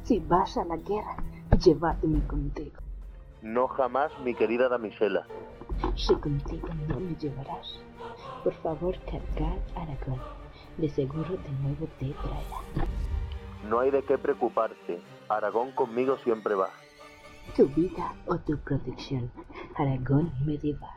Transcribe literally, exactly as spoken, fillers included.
Si vas a la guerra, llévame contigo. No jamás, mi querida damisela. Si contigo no me llevarás, por favor cargad Aragón. De seguro de nuevo te traerá. No hay de qué preocuparte. Aragón conmigo siempre va. Tu vida o tu protección, Aragón medieval.